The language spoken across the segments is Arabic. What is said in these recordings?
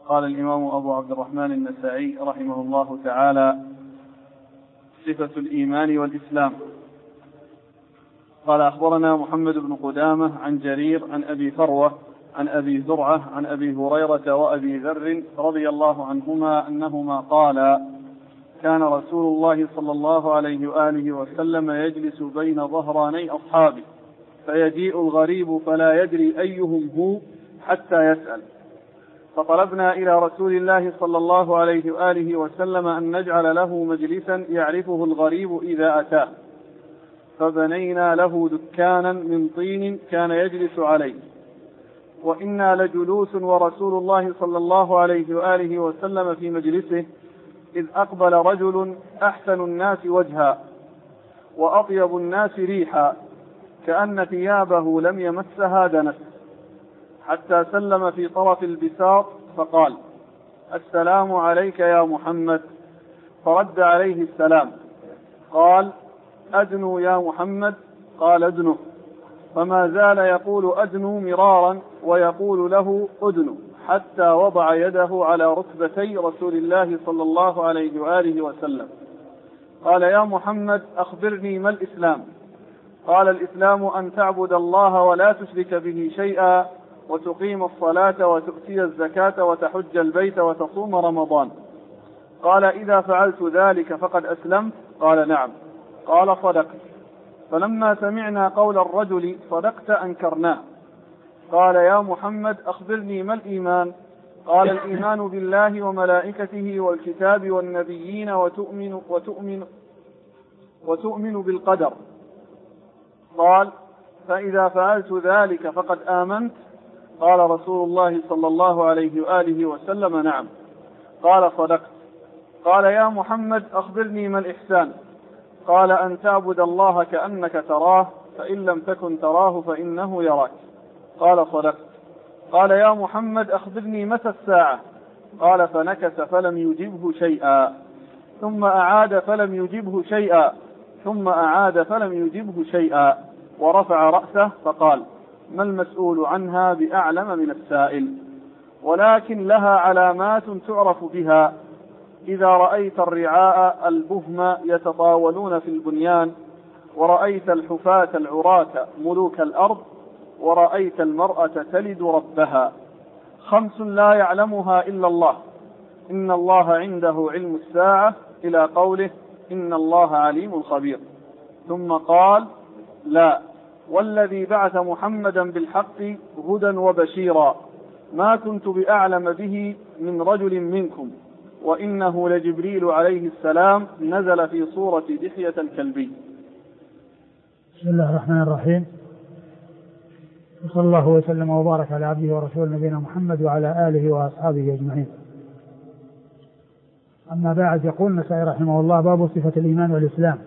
قال الإمام أبو عبد الرحمن النسائي رحمه الله تعالى: صفة الإيمان والإسلام. قال: أخبرنا محمد بن قدامة عن جرير عن أبي فروة عن أبي زرعة عن أبي هريرة وأبي ذر رضي الله عنهما أنهما قالا: كان رسول الله صلى الله عليه وآله وسلم يجلس بين ظهراني أصحابه فيجيء الغريب فلا يدري أيهم هو حتى يسأل، فطلبنا إلى رسول الله صلى الله عليه وآله وسلم أن نجعل له مجلسا يعرفه الغريب إذا أتاه، فبنينا له دكانا من طين كان يجلس عليه، وإنا لجلوس ورسول الله صلى الله عليه وآله وسلم في مجلسه، إذ أقبل رجل أحسن الناس وجها وأطيب الناس ريحا كأن ثيابه لم يمسها دنس، حتى سلم في طرف البساط فقال: السلام عليك يا محمد، فرد عليه السلام. قال: أدنو يا محمد. قال: أدنو. فما زال يقول أدنو مرارا ويقول له أدنو، حتى وضع يده على ركبتي رسول الله صلى الله عليه وآله وسلم. قال: يا محمد أخبرني ما الإسلام؟ قال: الإسلام أن تعبد الله ولا تشرك به شيئا، وتقيم الصلاة وتؤتي الزكاة وتحج البيت وتصوم رمضان. قال: إذا فعلت ذلك فقد أسلمت؟ قال: نعم. قال: صدقت. فلما سمعنا قول الرجل صدقت أنكرناه. قال: يا محمد أخبرني ما الإيمان؟ قال: الإيمان بالله وملائكته والكتاب والنبيين وتؤمن بالقدر. قال: فإذا فعلت ذلك فقد آمنت؟ قال رسول الله صلى الله عليه وآله وسلم: نعم. قال: صدقت. قال: يا محمد أخبرني ما الإحسان؟ قال: أن تعبد الله كأنك تراه، فإن لم تكن تراه فإنه يراك. قال: صدقت. قال: يا محمد أخبرني متى الساعة؟ قال: فنكث فلم يجبه شيئا، ثم أعاد فلم يجبه شيئا، ثم أعاد فلم يجبه شيئا، ورفع رأسه فقال: ما المسؤول عنها بأعلم من السائل، ولكن لها علامات تعرف بها: إذا رأيت الرعاء البهم يتطاولون في البنيان، ورأيت الحفاة العراة ملوك الأرض، ورأيت المرأة تلد ربها. 5 لا يعلمها إلا الله: إن الله عنده علم الساعة، إلى قوله: إن الله عليم خبير. ثم قال: لا، والذي بعث محمدا بالحق هدى وبشيرا، ما كنت بأعلم به من رجل منكم، وإنه لجبريل عليه السلام نزل في صورة دحية الكلبي. بسم الله الرحمن الرحيم، وصلى الله وسلم وبارك على عبده ورسوله نبينا محمد وعلى آله وأصحابه أجمعين. أما بعد، يقول النسائي رحمه الله: باب صفة الإيمان والإسلام.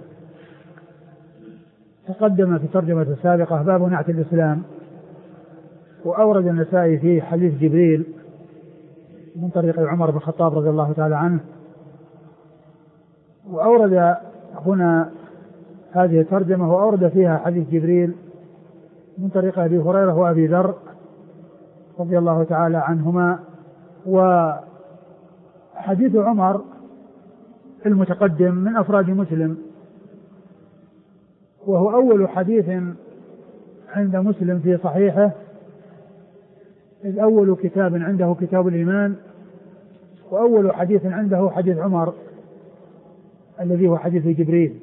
تقدم في الترجمة السابقة باب نعت الإسلام، وأورد النسائي فيه حديث جبريل من طريق عمر بن الخطاب رضي الله تعالى عنه، وأورد هنا هذه الترجمة وأورد فيها حديث جبريل من طريق أبي هريرة وأبي ذر رضي الله تعالى عنهما. وحديث عمر المتقدم من أفراد مسلم، وهو أول حديث عند مسلم في صحيحه، إذ أول كتاب عنده كتاب الإيمان، وأول حديث عنده حديث عمر الذي هو حديث جبريل،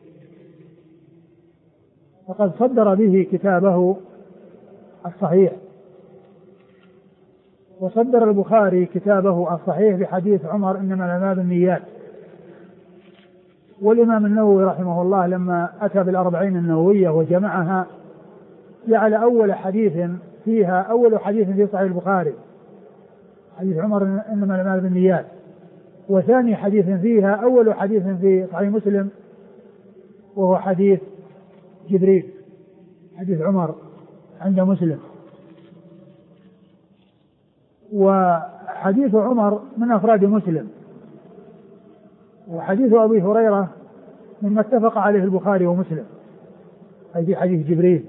فقد صدر به كتابه الصحيح. وصدر البخاري كتابه الصحيح بحديث عمر: إنما الأعمال بالنيات. والإمام النووي رحمه الله لما أتى بالأربعين النووية وجمعها جعل أول حديث فيها أول حديث في صحيح البخاري حديث عمر: إنما الأعمال بالنيات، وثاني حديث فيها أول حديث في صحيح مسلم وهو حديث جبريل، حديث عمر عند مسلم. وحديث عمر من أفراد مسلم، وحديث أبي هريرة مما اتفق عليه البخاري ومسلم، أي في حديث جبريل،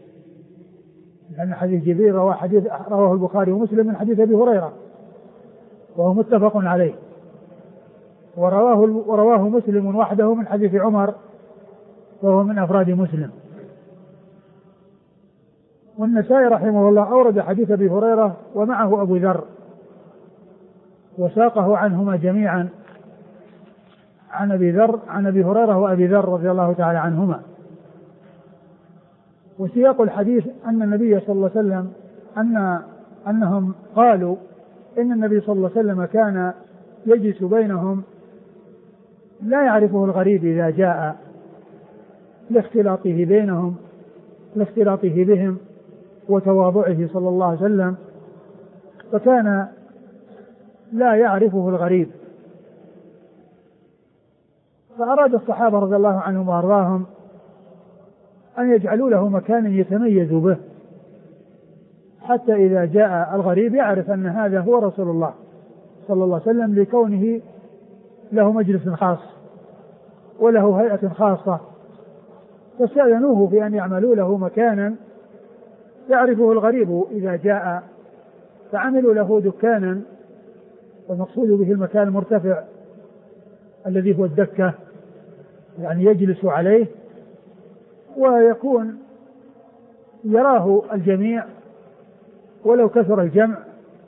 لأن حديث جبريل رواه البخاري ومسلم من حديث أبي هريرة وهو متفق عليه، ورواه مسلم وحده من حديث عمر وهو من أفراد مسلم. والنسائي رحمه الله أورد حديث أبي هريرة ومعه أبو ذر وساقه عنهما جميعا عن أبي هريرة وأبي ذر رضي الله تعالى عنهما. وسياق الحديث أن النبي صلى الله عليه وسلم أنهم قالوا إن النبي صلى الله عليه وسلم كان يجلس بينهم لا يعرفه الغريب إذا جاء لاختلاطه بهم وتواضعه صلى الله عليه وسلم، فكان لا يعرفه الغريب. فأراد الصحابة رضي الله عنهم وأرضاهم أن يجعلوا له مكانا يتميز به، حتى إذا جاء الغريب يعرف أن هذا هو رسول الله صلى الله عليه وسلم، لكونه له مجلس خاص وله هيئة خاصة. فاستأذنوه بأن يعملوا له مكانا يعرفه الغريب إذا جاء، فعملوا له دكانا، والمقصود به المكان المرتفع الذي هو الدكة، يعني يجلس عليه ويكون يراه الجميع ولو كثر الجمع،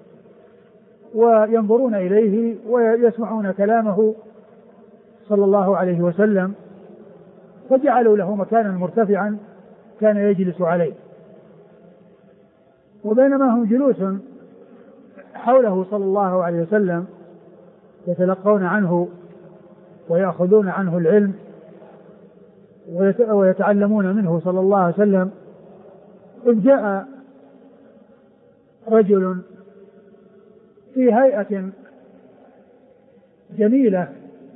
وينظرون إليه ويسمعون كلامه صلى الله عليه وسلم. فجعلوا له مكانا مرتفعا كان يجلس عليه. وبينما هم جلوس حوله صلى الله عليه وسلم يتلقون عنه ويأخذون عنه العلم ويتعلمون منه صلى الله عليه وسلم، إذ جاء رجل في هيئة جميلة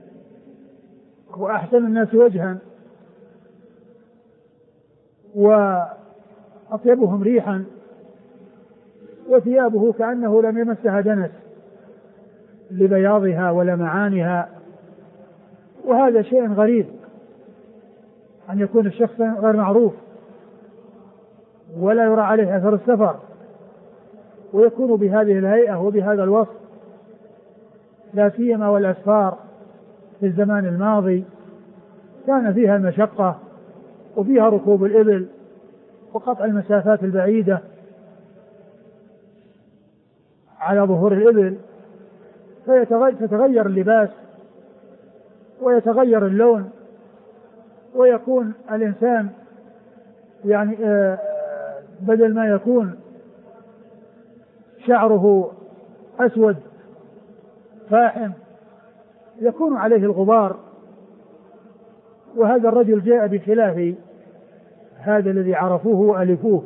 وأحسن الناس وجها وأطيبهم ريحا، وثيابه كأنه لم يمسها دنس لبياضها ولمعانها. وهذا شيء غريب أن يكون الشخص غير معروف ولا يرى عليه أثر السفر ويكون بهذه الهيئة وبهذا الوصف، لا سيما والأسفار في الزمان الماضي كان فيها المشقة وفيها ركوب الإبل وقطع المسافات البعيدة على ظهور الإبل، فتتغير اللباس ويتغير اللون، ويكون الإنسان يعني بدل ما يكون شعره أسود فاحم يكون عليه الغبار. وهذا الرجل جاء بخلاف هذا الذي عرفوه وألفوه،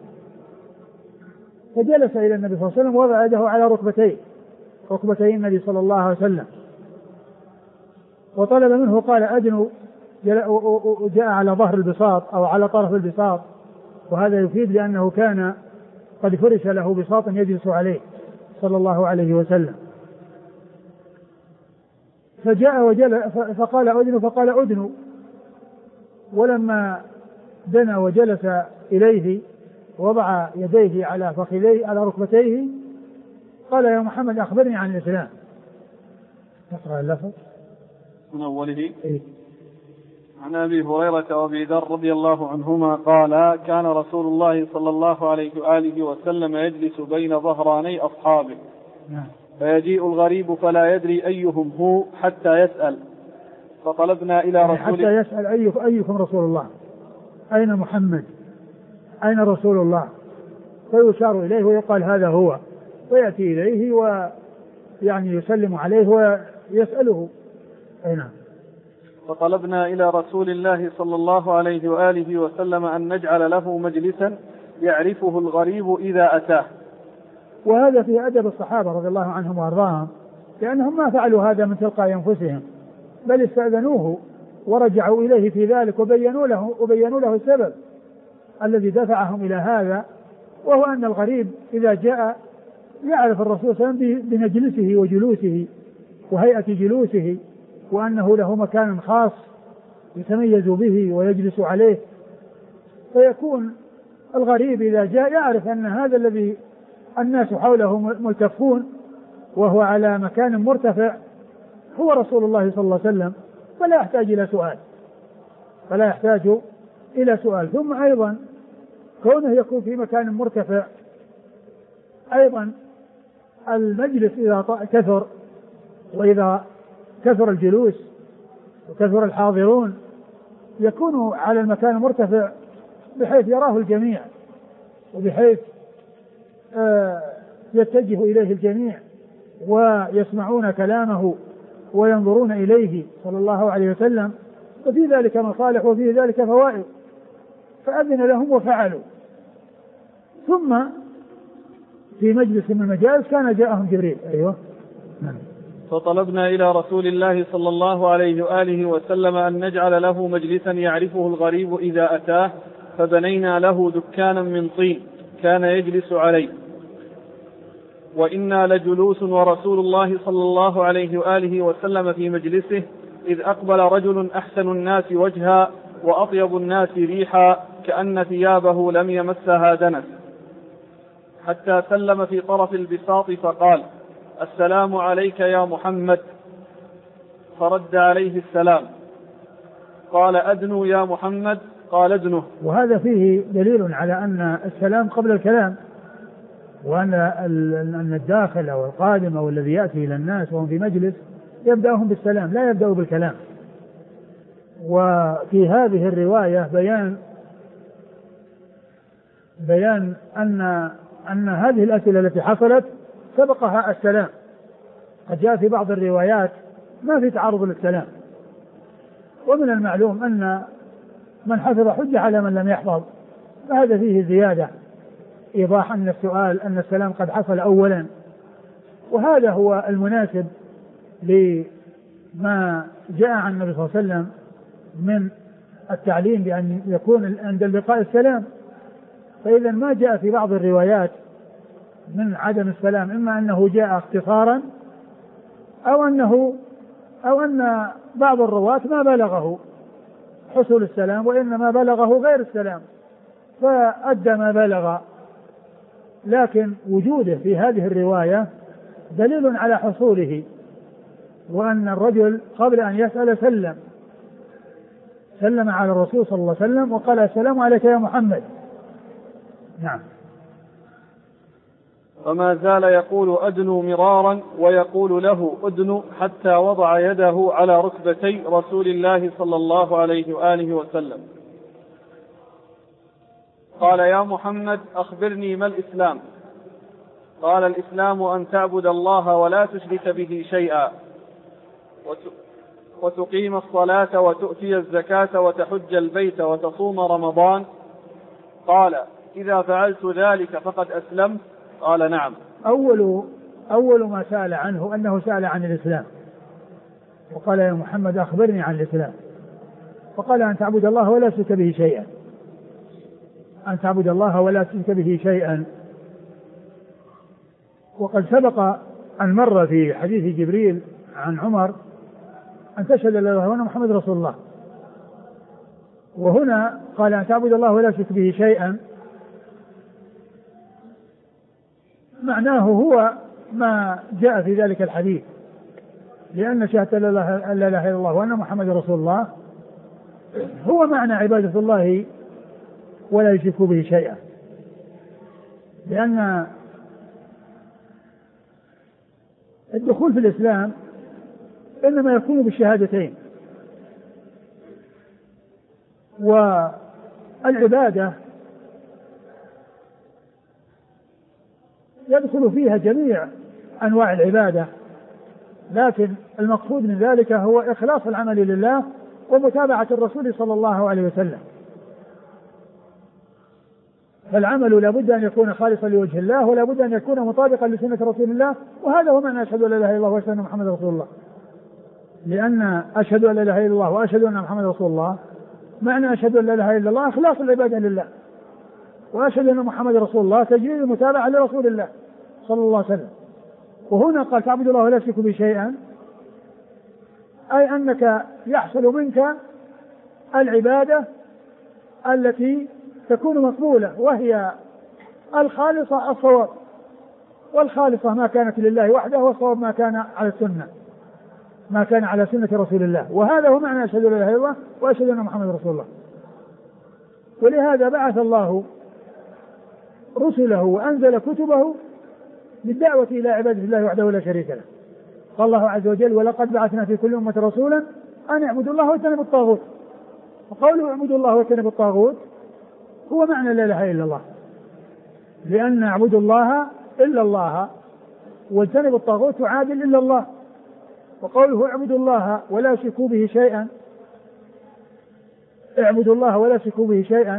فجلس إلى النبي صلى الله عليه وسلم ووضع يده على ركبتي النبي صلى الله عليه وسلم وطلب منه، قال أدنو، جاء على ظهر البساط أو على طرف البساط، وهذا يفيد لأنه كان قد فرش له بساط يجلس عليه صلى الله عليه وسلم. فجاء فقال أدنو، فقال أدنو، ولما دنا وجلس إليه وضع يديه على فخذيه على ركبتيه قال يا محمد أخبرني عن الإسلام. نقرأ اللفظ من أوله. عن أبي هريرة وأبي ذر رضي الله عنهما قال كان رسول الله صلى الله عليه وآله وسلم يجلس بين ظهراني أصحابه فيجيء الغريب فلا يدري أيهم هو حتى يسأل، فطلبنا إلى رسول حتى يسأل أيكم رسول الله، أين محمد، أين رسول الله، فيشار إليه ويقال هذا هو، ويأتي إليه ويعني يسلم عليه ويسأله. نعم. فطلبنا إلى رسول الله صلى الله عليه وآله وسلم أن نجعل له مجلسا يعرفه الغريب إذا أتاه. وهذا في أدب الصحابة رضي الله عنهم وأرضاهم، لأنهم ما فعلوا هذا من تلقاء أنفسهم، بل استأذنوه ورجعوا إليه في ذلك وبينوا له السبب الذي دفعهم إلى هذا، وهو أن الغريب إذا جاء يعرف الرسول صلى الله عليه وسلم بمجلسه وجلوسه وهيئة جلوسه، وأنه له مكان خاص يتميز به ويجلس عليه، فيكون الغريب إذا جاء يعرف أن هذا الذي الناس حوله ملتفون وهو على مكان مرتفع هو رسول الله صلى الله عليه وسلم، فلا يحتاج إلى سؤال. ثم أيضا كونه يكون في مكان مرتفع، أيضا المجلس إذا كثر وإذا كثر الجلوس وكثر الحاضرون يكون على المكان المرتفع بحيث يراه الجميع وبحيث يتجه إليه الجميع ويسمعون كلامه وينظرون إليه صلى الله عليه وسلم، وفي ذلك مصالح وفي ذلك فوائد، فأذن لهم وفعلوا. ثم في مجلس من المجالس كان جاءهم جبريل. أيوة. فطلبنا إلى رسول الله صلى الله عليه وآله وسلم أن نجعل له مجلسا يعرفه الغريب إذا أتاه، فبنينا له دكانا من طين كان يجلس عليه، وإنا لجلوس ورسول الله صلى الله عليه وآله وسلم في مجلسه، إذ أقبل رجل أحسن الناس وجها وأطيب الناس ريحا كأن ثيابه لم يمسها دنس، حتى سلم في طرف البساط فقال: السلام عليك يا محمد، فرد عليه السلام. قال: أدنو يا محمد. قال: أدنه. وهذا فيه دليل على أن السلام قبل الكلام، وأن الداخل أو القادم أو الذي يأتي إلى الناس وهم في مجلس يبدأهم بالسلام لا يبدأوا بالكلام. وفي هذه الرواية بيان أن هذه الأسئلة التي حصلت سبقها السلام. قد جاء في بعض الروايات ما في تعرض للسلام، ومن المعلوم أن من حفظ حجة على من لم يحفظ، فهذا فيه زيادة إيضاح أن السلام قد حصل أولا، وهذا هو المناسب لما جاء عن النبي صلى الله عليه وسلم من التعليم بأن يكون عند اللقاء السلام. فإذا ما جاء في بعض الروايات من عدم السلام إما أنه جاء اختصارا أو أن بعض الرواة ما بلغه حصول السلام وإنما بلغه غير السلام فأدى ما بلغ. لكن وجوده في هذه الرواية دليل على حصوله، وأن الرجل قبل أن يسأل سلم على الرسول صلى الله عليه وسلم وقال: السلام عليك يا محمد. نعم. وما زال يقول أدنو مرارا ويقول له أدنو حتى وضع يده على ركبتي رسول الله صلى الله عليه وآله وسلم. قال: يا محمد أخبرني ما الإسلام؟ قال: الإسلام أن تعبد الله ولا تشرك به شيئا، وتقيم الصلاة وتؤتي الزكاة وتحج البيت وتصوم رمضان. قال: إذا فعلت ذلك فقد أسلمت؟ قال: نعم. أول ما سأل عنه أنه سأل عن الإسلام، وقال: يا محمد أخبرني عن الإسلام. فقال: أن تعبد الله ولا تشرك به شيئا، أن تعبد الله ولا تشرك به شيئا. وقد سبق أن مر في حديث جبريل عن عمر أن تشهد أن لا إله إلا الله وأن محمد رسول الله، وهنا قال: أن تعبد الله ولا تشرك به شيئا، معناه هو ما جاء في ذلك الحديث، لأن شهادة أن لا إله إلا الله وأن محمد رسول الله هو معنى عبادة الله ولا يشرك به شيئا، لأن الدخول في الإسلام إنما يكون بالشهادتين، والعبادة يدخل فيها جميع أنواع العبادة، لكن المقصود من ذلك هو إخلاص العمل لله ومتابعة الرسول صلى الله عليه وسلم. فالعمل لا بد أن يكون خالصا لوجه الله ولا بد أن يكون مطابقا لسنة رسول الله، وهذا هو معنى أشهد أن لا إله إلا الله وأشهد أن محمد رسول الله. لأن أشهد أن لا إله إلا الله وأشهد أن محمد رسول الله معنى أشهد أن لا إله إلا الله إخلاص العبادة لله، وأشهد أن محمد رسول الله تجريد المتابعة لرسول الله صلى الله عليه وسلم. وهنا قال: تعبد الله ولا تشرك به شيئا، أي أنك يحصل منك العبادة التي تكون مقبولة وهي الخالصة الصواب، والخالصة ما كانت لله وحده، والصواب ما كان على السنة، ما كان على سنة رسول الله. وهذا هو معنى أشهد أن لا إله إلا الله وأشهد أن محمد رسول الله. ولهذا بعث الله رسله وأنزل كتبه بالدعوة إلى عبادة الله وحده لا شريك له. قال الله عز وجل: ولقد بعثنا في كل أمة رسولا أن اعبدوا الله واجتنبوا الطاغوت. وقوله اعبدوا الله واجتنبوا الطاغوت هو معنى لا إله إلا الله، لأن اعبدوا الله إلا الله واجتنبوا الطاغوت عادل إلا الله. وقوله اعبدوا الله ولا تشركوا به شيئا، اعبدوا الله ولا تشركوا به شيئا،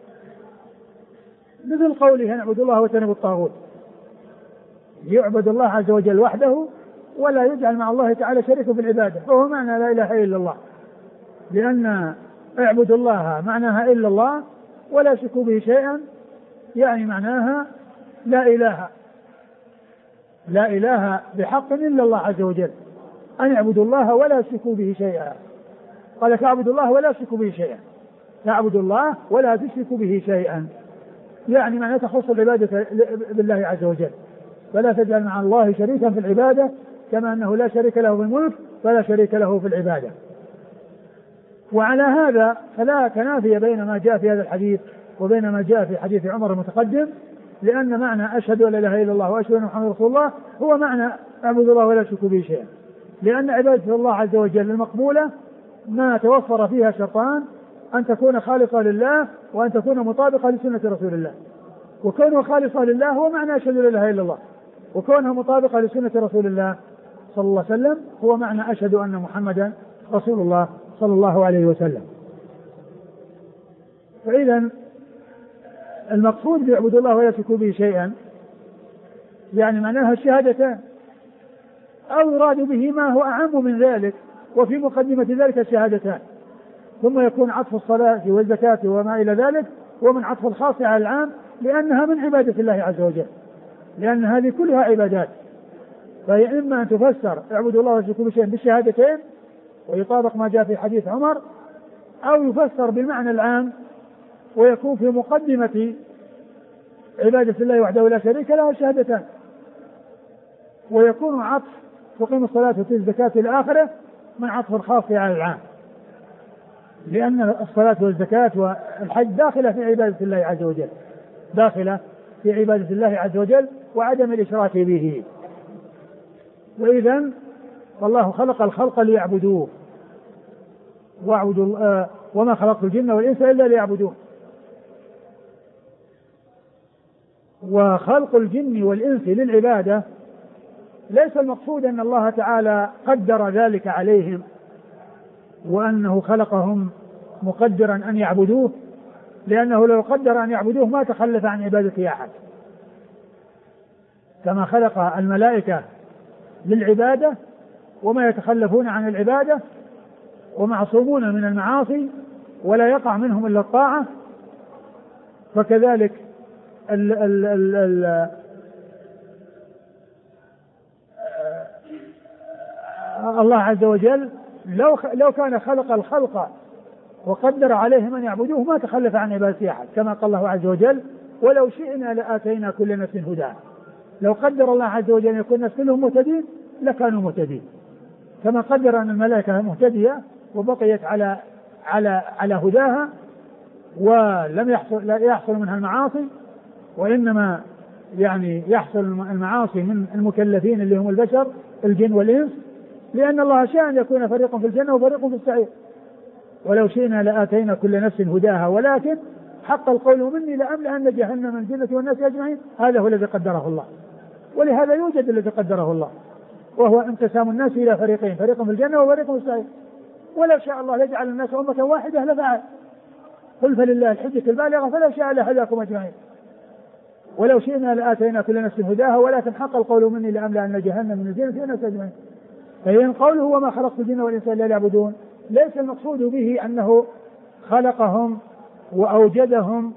مثل قوله اعبدوا الله واجتنبوا الطاغوت، يعبد الله عز وجل وحده ولا يجعل مع الله تعالى شريكا في العبادة، فهو معنى لا إله إلا الله. لأن اعبدوا الله معناها إلا الله ولا تشركوا به شيئا، يعني معناها لا إله بحق إلا الله عز وجل، أن اعبدوا الله ولا تشركوا به شيئا. قال: فاعبدوا الله ولا تشركوا به شيئا، فاعبدوا الله ولا تشركوا به شيئا، يعني معناه تخص العبادة بالله عز وجل، فلا تجعل مع الله شريكا في العبادة، كما أنه لا شريك له في الملك فلا شريك له في العبادة. وعلى هذا فلا تنافي بين ما جاء في هذا الحديث وبين ما جاء في حديث عمر المتقدم، لأن معنى أشهد أن لا إله إلا الله وأشهد أن محمد رسول الله هو معنى اعبد الله ولا تشركوا به شيئا، لأن عبادة الله عز وجل المقبولة ما توفر فيها شرطان: أن تكون خالصة لله وأن تكون مطابقة لسنة رسول الله. وكونه خالصة لله هو معنى أشهد أن لا إله إلا الله، وكونها مطابقة لسنة رسول الله صلى الله عليه وسلم هو معنى أشهد أن محمدا رسول الله صلى الله عليه وسلم. فإذا المقصود بيعبد الله ولا يشركوا به شيئا يعني معناها الشهادتان، أو يراد به ما هو أعم من ذلك، وفي مقدمة ذلك الشهادتان، ثم يكون عطف الصلاة والزكاة وما إلى ذلك ومن عطف الخاص على العام، لأنها من عبادة الله عز وجل، لأن هذه كلها عبادات. فهي إما أن تفسر اعبدوا الله ولا تشركوا به شيئا بالشهادتين ويطابق ما جاء في حديث عمر، أو يفسر بالمعنى العام ويكون في مقدمة عبادة الله وحده لا شريك له الشهادتان، ويكون عطف تقيم الصلاة وتؤتي الزكاة إلى آخره من عطف الخاص على العام، لأن الصلاة والزكاة والحج داخلة في عبادة الله عز وجل، داخلة في عبادة الله عز وجل وعدم الإشراك به. وإذا والله خلق الخلق ليعبدوه وما خلقت الجن والإنس إلا ليعبدوه. وخلق الجن والإنس للعبادة ليس المقصود أن الله تعالى قدر ذلك عليهم وأنه خلقهم مقدرا أن يعبدوه، لأنه لو قدر أن يعبدوه ما تخلف عن عبادة أحد، كما خلق الملائكة للعبادة وما يتخلفون عن العبادة ومعصومون من المعاصي ولا يقع منهم إلا الطاعة، فكذلك الله عز وجل لو كان خلق الخلق وقدر عليهم أن يعبدوه ما تخلف عن عبادة أحد، كما قال الله عز وجل: ولو شئنا لآتينا كل نفس هداها. لو قدر الله عز وجل أن يكون الناس كلهم مهتدين لكانوا مهتدين، كما قدر أن الملائكة مهتدية وبقيت على هداها ولم يحصل منها المعاصي، وإنما يعني يحصل المعاصي من المكلفين اللي هم البشر الجن والإنس، لأن الله شاء أن يكون فريق في الجنة وفريق في السعير. ولو شئنا لآتينا كل نفس هداها ولكن حق القول مني لأملأن جهنم من الجنة والناس أجمعين. هذا هو الذي قدره الله، ولهذا يوجد الذي قدره الله، وهو انقسام الناس إلى فريقين، فريق في الجنة وفريق في السعير. ولو شاء الله لجعل الناس أمة واحدة لفعل، قل فلله الحجة البالغة فلو شاء لهداكم أجمعين. ولو شئنا لآتينا كل نفس هداها ولكن حق القول مني لأملأن جهنم من الجنة والناس أجمعين. فإن قوله وما خلقت الجن والإنس إلا ليعبدون ليس المقصود به أنه خلقهم وأوجدهم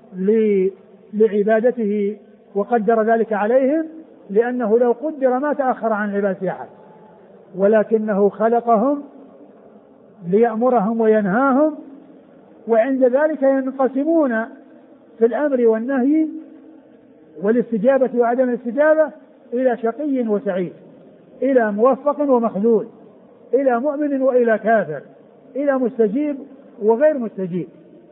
لعبادته وقدر ذلك عليهم، لأنه لو قدر ما تأخر عن عبادة أحد، ولكنه خلقهم ليأمرهم وينهاهم، وعند ذلك ينقسمون في الأمر والنهي والاستجابة وعدم الاستجابة إلى شقي وسعيد، إلى موفق ومخذول، إلى مؤمن وإلى كافر، إلى مستجيب وغير مستجيب.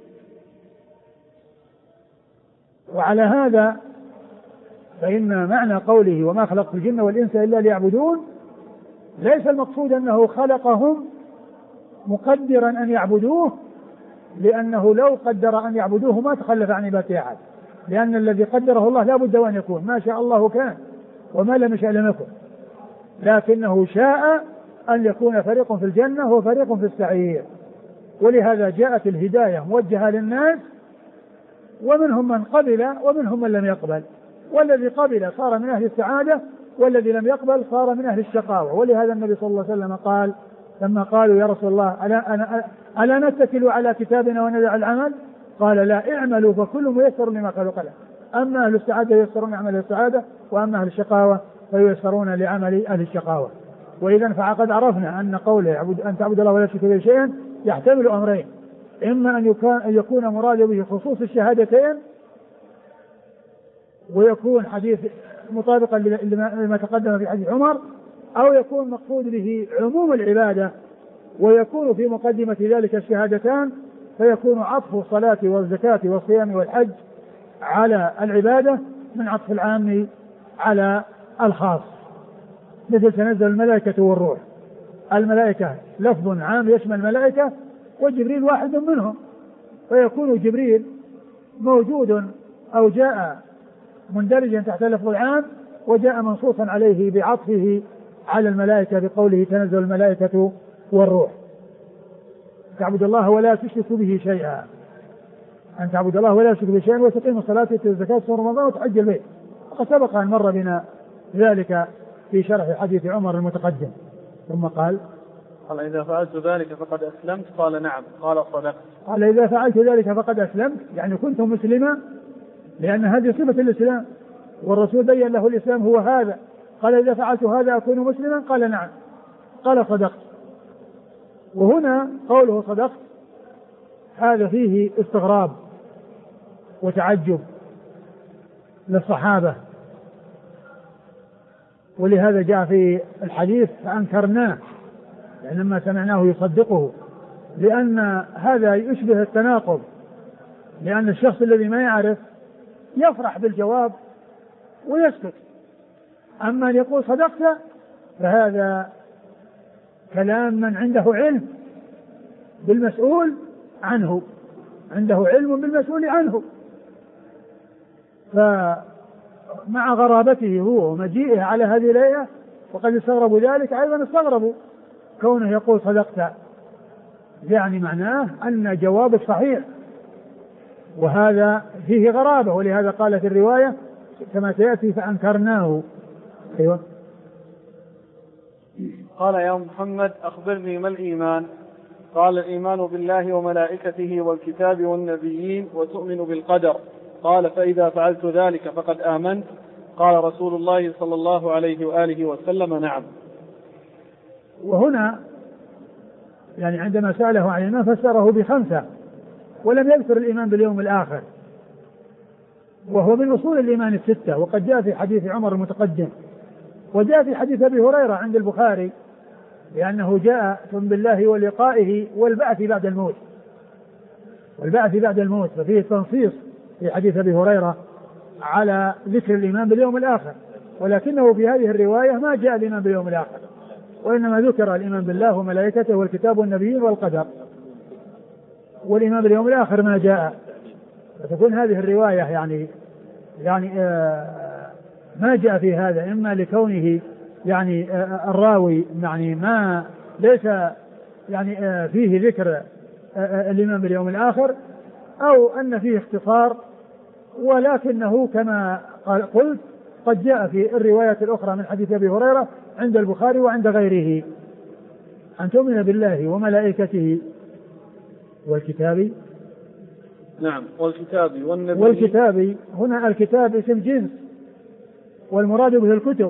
وعلى هذا فإن معنى قوله وما خلقت الجن والإنس إلا ليعبدون ليس المقصود أنه خلقهم مقدرا أن يعبدوه، لأنه لو قدر أن يعبدوه ما تخلف عن عبادة أحد، لأن الذي قدره الله لا بد أن يكون، ما شاء الله كان وما لم يشاء لم يكن، لكنه شاء أن يكون فريق في الجنة وفريق في السعير. ولهذا جاءت الهداية موجهة للناس، ومنهم من قبل ومنهم من لم يقبل، والذي قبل صار من أهل السعادة والذي لم يقبل صار من أهل الشقاوة. ولهذا النبي صلى الله عليه وسلم قال لما قالوا يا رسول الله ألا نتكل على كتابنا وندع العمل؟ قال لا، اعملوا فكل ميسر لما خلق له، أما أهل السعادة ييسرون عمل السعادة، وأما أهل الشقاوة فييسرون لعمل أهل الشقاوة. وإذا فقد عرفنا أن قوله أن تعبد الله ولا تشرك به شيئا يحتمل أمرين، إما أن يكون مراد به خصوص الشهادتين ويكون حديث مطابقا لما تقدم في حديث عمر، أو يكون مقصود به عموم العبادة ويكون في مقدمة ذلك الشهادتان، فيكون عطف الصلاة والزكاة والصيام والحج على العبادة من عطف العام على الخاص، مثل تنزل الملائكة والروح. الملائكة لفظ عام يشمل الملائكة وجبريل واحد منهم، فيكون جبريل موجود أو جاء مندرجا تحت لفظ العام وجاء منصوصا عليه بعطفه على الملائكة بقوله تنزل الملائكة والروح. تعبد الله ولا تشرك به شيئا، أن تعبد الله ولا تشرك به شيئا وتقيم الصلاة وتؤتي الزكاة وتصوم رمضان وتحج البيت. وقد سبق أن مر بنا ذلك في شرح حديث عمر المتقدم. ثم قال إذا فعلت ذلك فقد أسلمت؟ قال نعم. قال صدقت. قال إذا فعلت ذلك فقد أسلمت، يعني كنت مسلما، لأن هذه صفة الإسلام والرسول بين له الإسلام هو هذا. قال إذا فعلت هذا أكون مسلما؟ قال نعم. قال صدقت. وهنا قوله صدقت هذا فيه استغراب وتعجب للصحابة، ولهذا جاء في الحديث فأنكرناه، يعني لما سمعناه يصدقه، لأن هذا يشبه التناقض، لأن الشخص الذي ما يعرف يفرح بالجواب ويسكت، أما أن يقول صدقت فهذا كلام من عنده علم بالمسؤول عنه، عنده علم بالمسؤول عنه، فمع غرابته هو ومجيئه على هذه الآية وقد استغربوا ذلك، أيضا استغربوا كونه يقول صدقت، يعني معناه أن جوابه صحيح، وهذا فيه غرابة. ولهذا قال في الرواية كما سيأتي فأنكرناه. أيوة. قال يا محمد أخبرني ما الإيمان؟ قال الإيمان بالله وملائكته والكتاب والنبيين وتؤمن بالقدر. قال فإذا فعلت ذلك فقد آمنت؟ قال رسول الله صلى الله عليه وآله وسلم نعم. وهنا يعني عندما سأله عن الإيمان فسره ب5 ولم يذكر الإيمان باليوم الآخر، وهو من أصول الإيمان 6، وقد جاء في حديث عمر المتقدم، وجاء في حديث أبي هريرة عند البخاري لأنه جاء ثم بالله ولقائه والبعث بعد الموت، والبعث بعد الموت، ففيه تنصيص في حديث أبي هريرة على ذكر الإيمان باليوم الآخر، ولكنه في هذه الرواية ما جاء الإيمان باليوم الآخر، وإنما ذكر الإيمان بالله وملائكته والكتاب والنبيين والقدر، والإيمان باليوم الآخر ما جاء. فتكون هذه الرواية يعني ما جاء في هذا، إما لكونه يعني الراوي يعني ما ليس يعني فيه ذكر الإيمان باليوم الآخر، أو أن فيه اختصار، ولكنه كما قلت قد جاء في الرواية الأخرى من حديث أبي هريرة عند البخاري وعند غيره أن تؤمن بالله وملائكته والكتاب. نعم، والكتاب والنبي. والكتاب هنا الكتاب اسم جنس، والمراد به الكتب،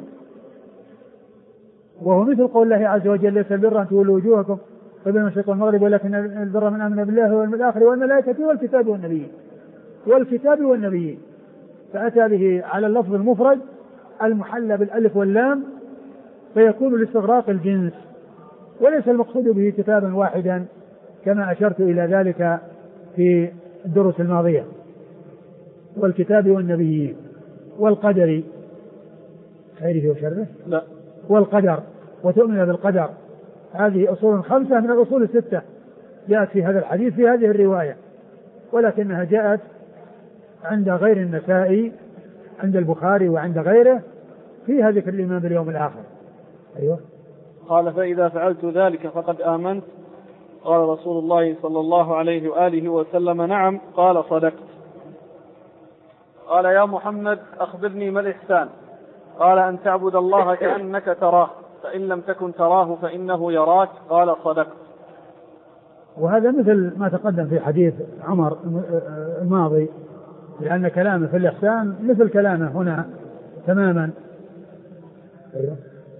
وهو مثل قول الله عز وجل ليس البر أن تولوا وجوهكم قبل المشرق والمغرب ولكن البر من آمن بالله واليوم الآخر والملائكة والكتاب والنبيين. والكتاب والنبيين فأتى به على اللفظ المفرد المحلى بالألف واللام فيكون لاستغراق الجنس، وليس المقصود به كتابا واحدا كما أشرت إلى ذلك في الدروس الماضية. والكتاب والنبيين والقدر خيره وشره لا والقدر وتؤمن بالقدر، هذه أصول 5 من الأصول 6 جاءت في هذا الحديث في هذه الرواية، ولكنها جاءت عند غير النسائي عند البخاري وعند غيره فيها ذكر الإيمان باليوم الآخر. أيوة. قال فإذا فعلت ذلك فقد آمنت. قال رسول الله صلى الله عليه وآله وسلم نعم. قال صدقت. قال يا محمد أخبرني ما الإحسان؟ قال أن تعبد الله كأنك تراه فإن لم تكن تراه فإنه يراك. قال صدقت. وهذا مثل ما تقدم في حديث عمر الماضي، لأن كلامه في الإحسان مثل كلامه هنا تماما. أيوة.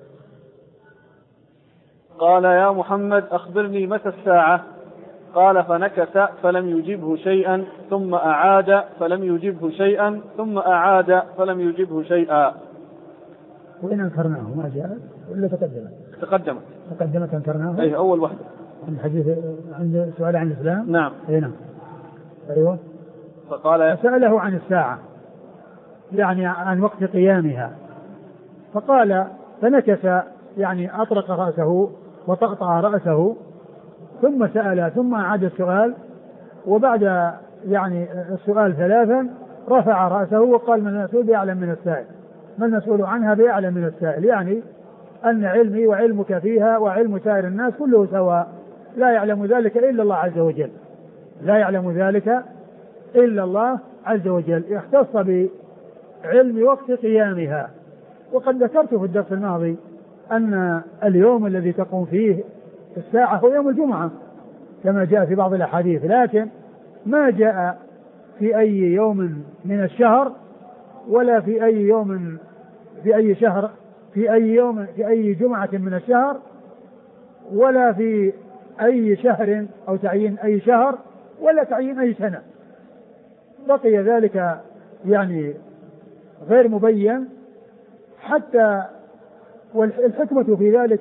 قال يا محمد أخبرني متى الساعة؟ قال فنكث فلم يجبه شيئا ثم أعاد فلم يجبه شيئا ثم أعاد فلم يجبه شيئا. وإن أنكرناه ما جاء ولا تقدمت أنكرناه. أي أول واحدة عند حديث عند سؤال عن الإسلام. نعم. أي نعم. أيوة. فقال سأله عن الساعة يعني عن وقت قيامها، فقال فنكث يعني أطرق رأسه وطأطأ رأسه ثم سأل ثم أعاد السؤال، وبعد يعني السؤال 3 رفع رأسه وقال من المسؤول بأعلم من السائل، ما المسؤول عنها بأعلم من السائل، يعني أن علمي وعلمك فيها وعلم سائر الناس كله سواء، لا يعلم ذلك إلا الله عز وجل، لا يعلم ذلك إلا الله عز وجل، اختص بعلم وقت قيامها. وقد ذكرت في الدرس الماضي أن اليوم الذي تقوم فيه الساعة هو يوم الجمعة كما جاء في بعض الأحاديث، لكن ما جاء في أي يوم من الشهر ولا في أي يوم في أي شهر في أي يوم في أي جمعة من الشهر ولا في أي شهر أو تعيين أي شهر ولا تعيين أي سنة، بقي ذلك يعني غير مبين حتى. والحكمة في ذلك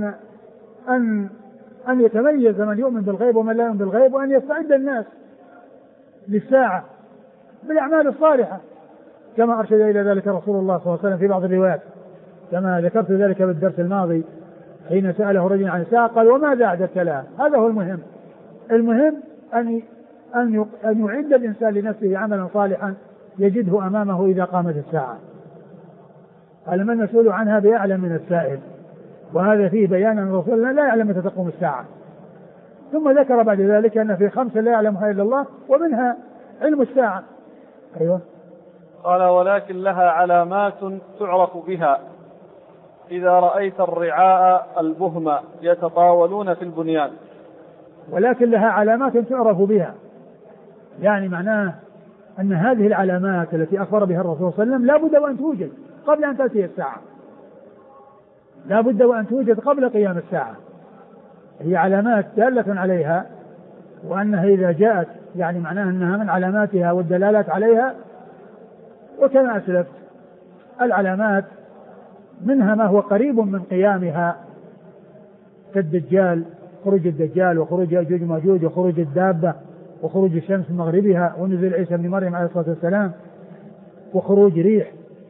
أن يتميز من يؤمن بالغيب ومن لا يؤمن بالغيب، وأن يستعد الناس للساعة بالأعمال الصالحة كما أرشد إلى ذلك رسول الله صلى الله عليه وسلم في بعض الروايات، كما ذكرت ذلك بالدرس الماضي حين سأله رجل عن الساعة قال وماذا أعددت لها؟ هذا هو المهم. المهم أن يعد الإنسان لنفسه عملا صالحا يجده أمامه إذا قامت الساعة. قال من المسؤول عنها بأعلم من السائل، وهذا فيه بيان أن رسول الله لا يعلم متى تقوم الساعة. ثم ذكر بعد ذلك أن في 5 لا يعلمها إلا الله ومنها علم الساعة. أيوة. قال ولكن لها علامات تعرف بها، إذا رأيت الرعاء البهم يتطاولون في البنيان. ولكن لها علامات تعرف بها، يعني معناه أن هذه العلامات التي أخبر بها الرسول صلى الله عليه وسلم لا بد وأن توجد قبل أن تأتي الساعة، لا بد وأن توجد قبل قيام الساعة، هي علامات دالة عليها، وأنها إذا جاءت يعني معناها أنها من علاماتها والدلالات عليها. وكما أسلفت العلامات منها ما هو قريب من قيامها كالدجال، خروج الدجال وخروج يأجوج وماجوج وخروج الدابة وخروج الشمس من مغربها ونزول عيسى بن مريم عليه الصلاة والسلام وخروج ريح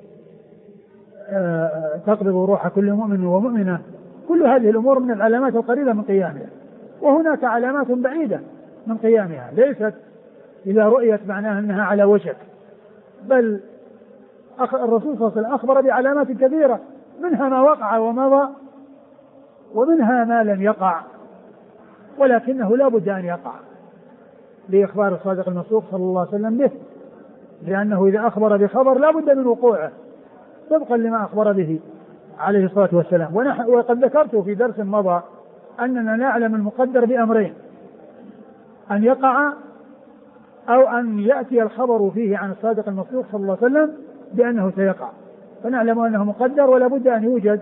تقبض روح كل مؤمن ومؤمنة. كل هذه الأمور من العلامات القريبة من قيامها، وهناك علامات بعيدة من قيامها ليست إذا رؤيت معناها أنها على وشك، بل الرسول صلى الله عليه وسلم أخبر بعلامات كثيرة منها ما وقع ومضى ومنها ما لم يقع، ولكنه لا بد أن يقع لإخبار الصادق المصدوق صلى الله عليه وسلم به، لأنه إذا أخبر بخبر لا بد من وقوعه طبقا لما أخبر به عليه الصلاة والسلام. وقد ذكرت في درس مضى أننا نعلم المقدر بأمرين: أن يقع أو أن يأتي الخبر فيه عن الصادق المصدوق صلى الله عليه وسلم بأنه سيقع، فنعلم أنه مقدر ولا بد أن يوجد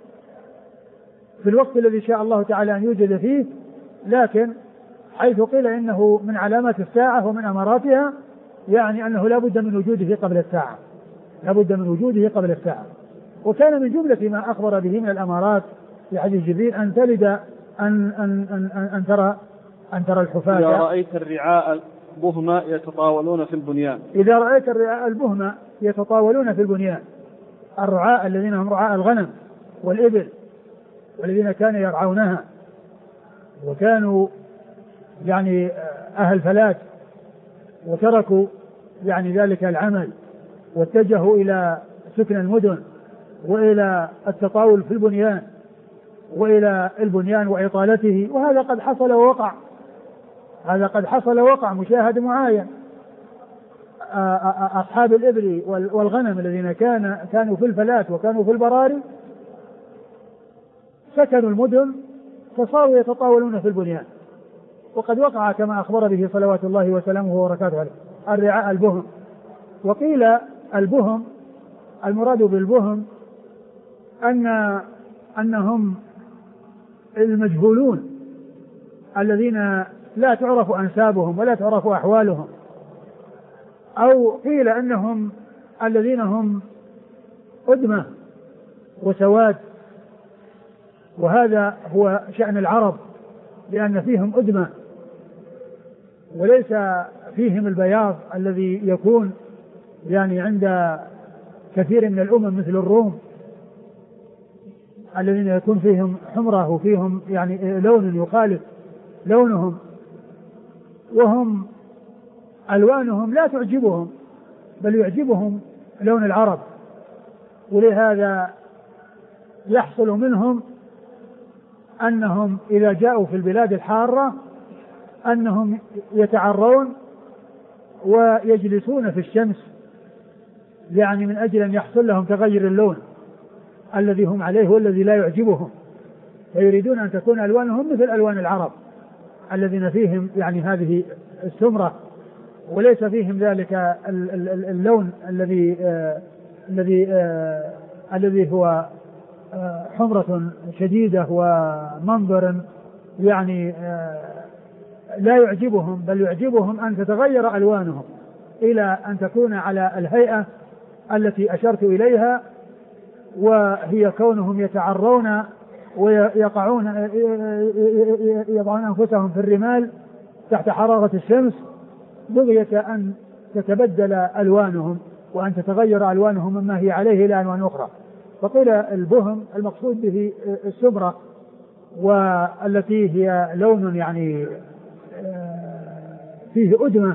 في الوقت الذي شاء الله تعالى أن يوجد فيه. لكن حيث قيل إنه من علامات الساعة ومن أماراتها، يعني أنه لا بد من وجوده قبل الساعة، لا بد من وجوده قبل الساعة. وكان من جملة ما أخبر به من الأمارات في حديث جبريل أن تلد أن ترى الحفاة. إذا رأيت الرعاء البهمة يتطاولون في البنيان. إذا رأيت الرعاء البهمة يتطاولون في البنيان، الرعاء الذين هم رعاء الغنم والإبل والذين كانوا يرعونها وكانوا يعني أهل فلات وتركوا يعني ذلك العمل واتجهوا إلى سكن المدن وإلى التطاول في البنيان وإلى البنيان وإطالته، وهذا قد حصل ووقع، هذا قد حصل ووقع مشاهد معاين. أصحاب الإبل والغنم الذين كانوا في الفلات وكانوا في البراري سكنوا المدن فصاروا يتطاولون في البنيان، وقد وقع كما أخبر به صلوات الله وسلامه وبركاته عليه الرعاء البهم. وقيل البهم المراد بالبهم أنهم المجهولون الذين لا تعرف أنسابهم ولا تعرف أحوالهم، أو قيل أنهم الذين هم أدمة وسواد، وهذا هو شأن العرب لأن فيهم أدمة وليس فيهم البياض الذي يكون يعني عند كثير من الأمم مثل الروم الذين يكون فيهم حمرة وفيهم يعني لون يخالف لونهم، وهم ألوانهم لا تعجبهم بل يعجبهم لون العرب، ولهذا يحصل منهم أنهم إذا جاءوا في البلاد الحارة أنهم يتعرون ويجلسون في الشمس يعني من أجل أن يحصل لهم تغير اللون الذي هم عليه والذي لا يعجبهم، فيريدون أن تكون ألوانهم مثل ألوان العرب الذين فيهم يعني هذه السمرة وليس فيهم ذلك اللون الذي هو حمرة شديدة ومنظر يعني لا يعجبهم، بل يعجبهم أن تتغير ألوانهم إلى أن تكون على الهيئة التي أشرت إليها، وهي كونهم يتعرون ويقعون يضعون أنفسهم في الرمال تحت حرارة الشمس بغية أن تتبدل ألوانهم وأن تتغير ألوانهم مما هي عليه إلى ألوان أخرى. فقيل البهم المقصود به السمرة والتي هي لون يعني فيه أدمة،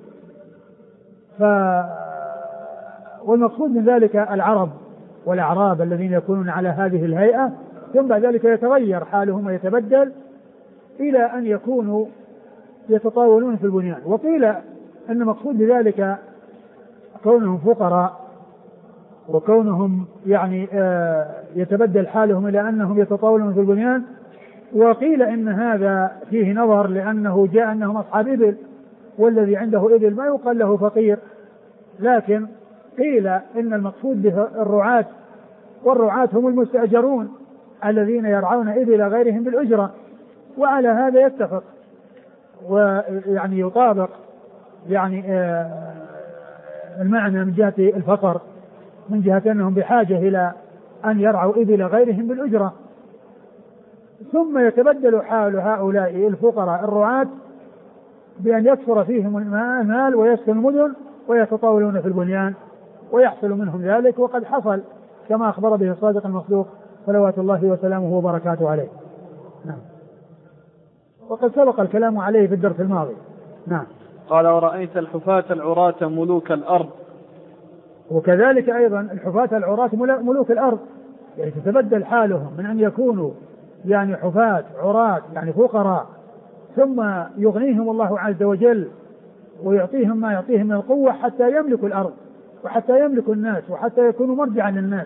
والمقصود من ذلك العرب والأعراب الذين يكونون على هذه الهيئة ثم بعد ذلك يتغير حالهم ويتبدل إلى أن يكونوا يتطاولون في البنيان. وقيل أن المقصود بذلك كونهم فقراء وكونهم يعني يتبدل حالهم إلى أنهم يتطاولون في البنيان. وقيل إن هذا فيه نظر لأنه جاء أنهم أصحاب إبل، والذي عنده إبل ما يقال له فقير، لكن قيل إن المقصود به الرعاة، والرعاة هم المستأجرون الذين يرعون إبل غيرهم بالأجرة، وعلى هذا يتفق ويعني يطابق يعني المعنى من جهة الفقر، من جهة أنهم بحاجة إلى أن يرعوا إبل غيرهم بالأجرة. ثم يتبدل حال هؤلاء الفقراء الرعاة بأن يكثر فيهم المال ويسكن المدن ويتطاولون في البنيان ويحصل منهم ذلك، وقد حصل كما أخبر به الصادق المصدوق صلوات الله وسلامه وبركاته عليه. نعم. وقد سبق الكلام عليه في الدرس الماضي. نعم. قال ورأيت الحفاة العراة ملوك الأرض. وكذلك أيضا الحفاة العراة ملوك الأرض، يعني تتبدل حالهم من أن يكونوا يعني حفاة عراة يعني فقراء ثم يغنيهم الله عز وجل ويعطيهم ما يعطيهم من القوة حتى يملكوا الأرض وحتى يملكوا الناس وحتى يكونوا مرجعا للناس.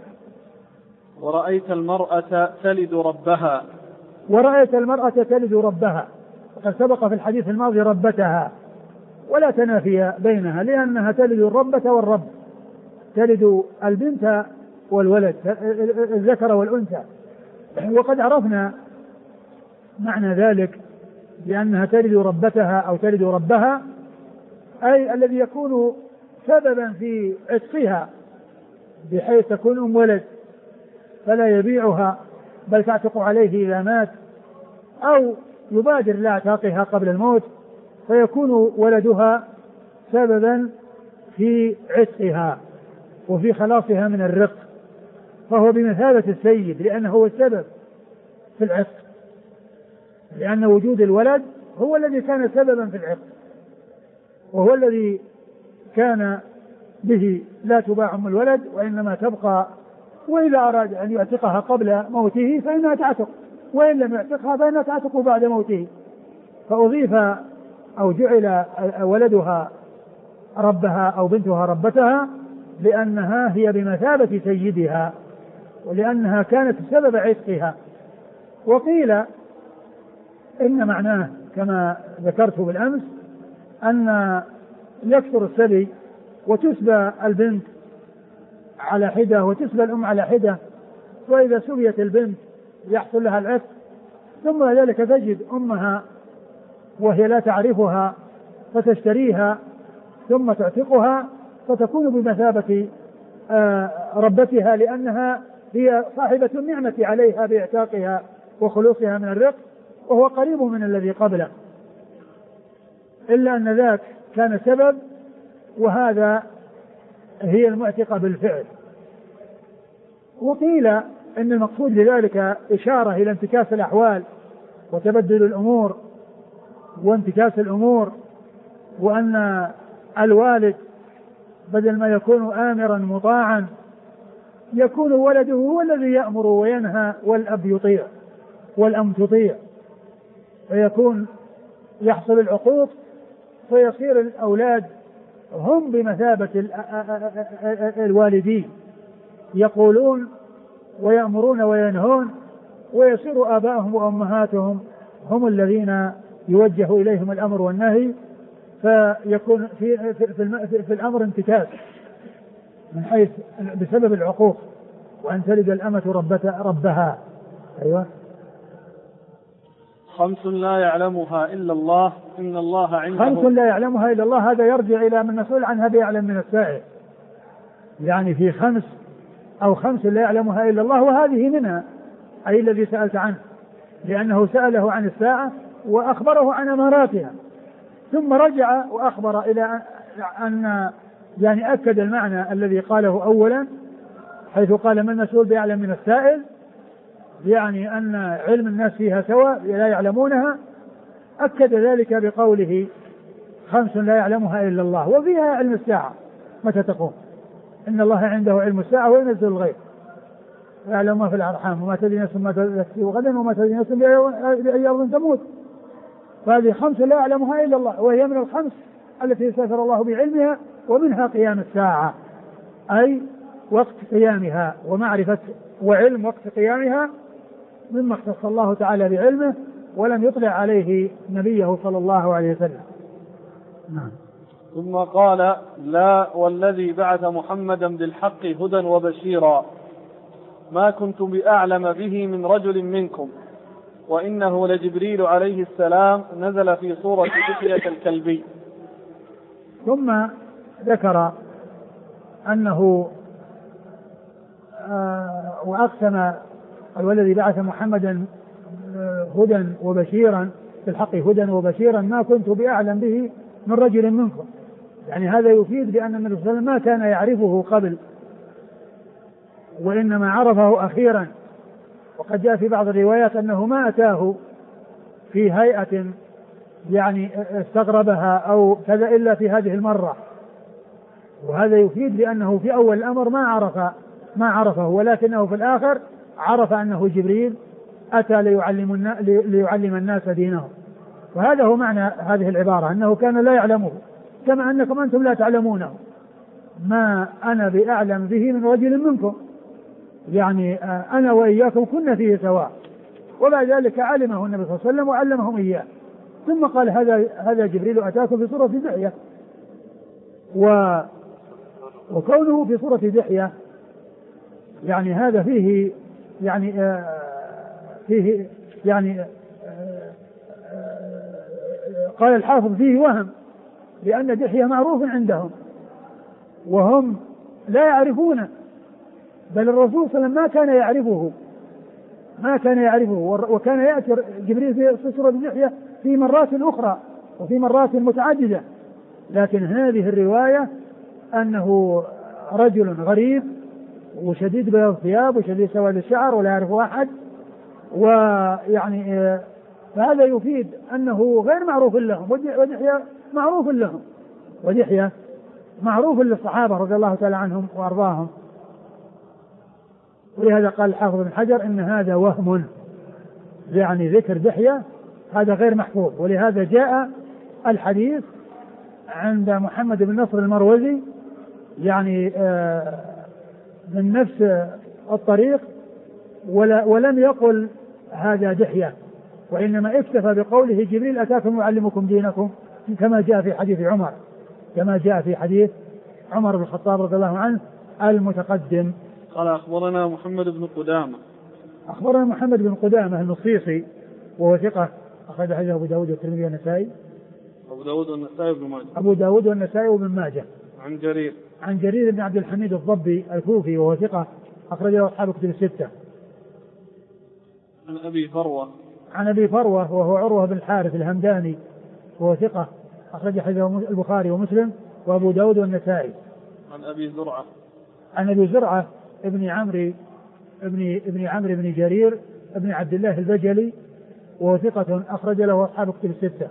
ورأيت المرأة تلد ربها. ورأيت المرأة تلد ربها، وقد سبق في الحديث الماضي ربتها، ولا تنافي بينها لأنها تلد الربة والرب، تلد البنت والولد الذكر والأنثى. وقد عرفنا معنى ذلك لأنها تلد ربتها أو تلد ربها، أي الذي يكون سببا في عتقها بحيث تكون أم ولد فلا يبيعها بل تعتق عليه إذا مات، أو يبادر لاعتاقها قبل الموت فيكون ولدها سببا في عتقها وفي خلاصها من الرق، فهو بمثابة السيد لأنه هو السبب في العتق، لأن وجود الولد هو الذي كان سببا في العتق، وهو الذي كان به لا تباع أم الولد وإنما تبقى، وإذا أراد أن يعتقها قبل موته فإنها تعتق، وإن لم يعتقها فإنها تعتق بعد موته. فأضيف أو جعل ولدها ربها أو بنتها ربتها لأنها هي بمثابة سيدها ولأنها كانت سبب عتقها. وقيل إن معناه كما ذكرت بالأمس أن يكثر السبي وتسبى البنت على حدة وتسبى الأم على حدة، وإذا سبيت البنت يحصل لها العتق، ثم ذلك تجد أمها وهي لا تعرفها فتشتريها ثم تعتقها فتكون بمثابة ربتها، لأنها هي صاحبة النعمة عليها باعتاقها وخلوصها من الرق، وهو قريب من الذي قبله، إلا أن ذاك كان سبب وهذا هي المعتقة بالفعل. وقيل إن المقصود بذلك إشارة إلى انتكاس الأحوال وتبدل الأمور وانتكاس الأمور، وأن الوالد بدل ما يكون آمرا مطاعا يكون ولده هو الذي يأمر وينهى والأب يطيع والأم تطيع، فيكون يحصل العقوق فيصير الأولاد هم بمثابة الوالدين يقولون ويأمرون وينهون، ويصير آباءهم وأمهاتهم هم الذين يوجه إليهم الأمر والنهي، فيكون في الأمر انتكاس من حيث بسبب العقوق، وأن تلد الأمة ربها. أيوة. 5 لا يعلمها إلا الله إن الله عنده. 5 لا يعلمها إلا الله، هذا يرجع إلى من مسؤول عنها بيعلم من السائل، يعني في 5 لا يعلمها إلا الله، وهذه منها أي الذي سألت عنه، لأنه سأله عن الساعة وأخبره عن أماراتها، ثم رجع وأخبر إلى أن يعني أكد المعنى الذي قاله أولا حيث قال من المسؤول بيعلم من السائل، يعني أن علم الناس فيها سواء لا يعلمونها، أكد ذلك بقوله 5 لا يعلمها إلا الله، وفيها علم الساعة متى تقوم، إن الله عنده علم الساعة وينزل الغيب ويعلم ما في الأرحام وما تدري نفس ما تكسب غدا وما تدري نفس بأي أرض تموت. فهذه 5 لا يعلمها إلا الله، وهي من 5 التي استأثر الله بعلمها، ومنها قيام الساعة أي وقت قيامها ومعرفة وعلم وقت قيامها مما اختص الله تعالى بعلمه ولم يطلع عليه نبيه صلى الله عليه وسلم. نعم. ثم قال لا والذي بعث محمدا بالحق هدى وبشيرا ما كنت بأعلم به من رجل منكم وإنه لجبريل عليه السلام نزل في صورة دحية الكلبي. ثم ذكر أنه وأقسم والذي بعث محمدا هدى وبشيرا بالحق هدى وبشيرا ما كنت بأعلم به من رجل منكم، يعني هذا يفيد بأن النبي صلى الله عليه وسلم ما كان يعرفه قبل وإنما عرفه أخيرا، وقد جاء في بعض الروايات أنه ما أتاه في هيئة يعني استغربها أو كذا إلا في هذه المرة، وهذا يفيد بأنه في أول الأمر ما عرفه، ولكنه في الآخر عرف أنه جبريل أتى ليعلم الناس دينهم. وهذا هو معنى هذه العبارة، أنه كان لا يعلمه كما أنكم أنتم لا تعلمونه ما أنا بأعلم به من رجل منكم، يعني أنا وإياكم كنا فيه سواء. وبعد ذلك علمه النبي صلى الله عليه وسلم وعلمهم إياه، ثم قال هذا جبريل أتاكم في صورة دحية، وكونه في صورة دحية يعني هذا فيه قال الحافظ فيه وهم، لأن دحية معروف عندهم وهم لا يعرفونه، بل الرسول صلى الله عليه وسلم ما كان يعرفه وكان يأتي جبريل في سورة دحية في مرات أخرى وفي مرات متعددة. لكن هذه الرواية أنه رجل غريب وشديد بياض الثياب وشديد سواد الشعر ولا يعرفه أحد، ويعني فهذا يفيد أنه غير معروف لهم، ودحية معروف لهم، ودحية معروف للصحابة رضي الله تعالى عنهم وأرضاهم. ولهذا قال الحافظ بن حجر إن هذا وهم، يعني ذكر دحية هذا غير محفوظ. ولهذا جاء الحديث عند محمد بن نصر المروزي يعني من نفس الطريق ولم يقل هذا دحية، وإنما اكتفى بقوله جبريل أتاكم يعلمكم دينكم، كما جاء في حديث عمر بن الخطاب رضي الله عنه المتقدم. قال أخبرنا محمد بن قدامة النصيصي وهو ثقة أخرج حديثه أبو داود والترمذي والنسائي. أبو داود والنسائي وابن ماجه. عن جرير بن عبد الحميد الضبي الكوفي وهو ثقة أخرجه أصحاب الكتب الستة. عن أبي فروة وهو عروة بن الحارث الهمداني وهو ثقة أخرج حديثه البخاري ومسلم وأبو داود والنسائي. عن أبي زرعة ابن عمرو بن جرير ابن عبد الله البجلي وهو ثقة أخرج له أصحاب الكتب الستة.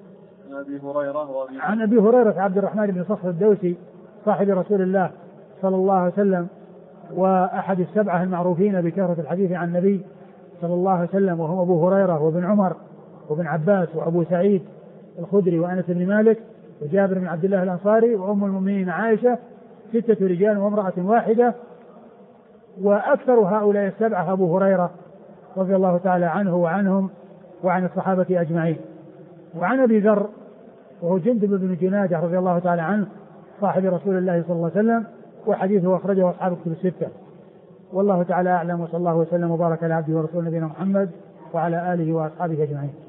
عن أبي هريرة عبد الرحمن بن صخر الدوسي صاحب رسول الله صلى الله عليه وسلم وأحد السبعة المعروفين بكثرة الحديث عن النبي صلى الله عليه وسلم، وهم أبو هريرة وابن عمر وابن عباس وأبو سعيد الخدري وأنس بن مالك وجابر بن عبد الله الأنصاري وأم المؤمنين عائشة، 6 رجال وامرأة واحدة. وأكثر هؤلاء السبعة أبو هريرة رضي الله تعالى عنه وعنهم وعن الصحابة أجمعين. وعن أبي ذر وهو جندب بن جنادة رضي الله تعالى عنه صاحب رسول الله صلى الله عليه وسلم وحديثه أخرجه أصحاب الكتب الستة. والله تعالى أعلم، وصلى الله وسلم وبارك على عبده ورسوله نبينا محمد وعلى آله وأصحابه أجمعين.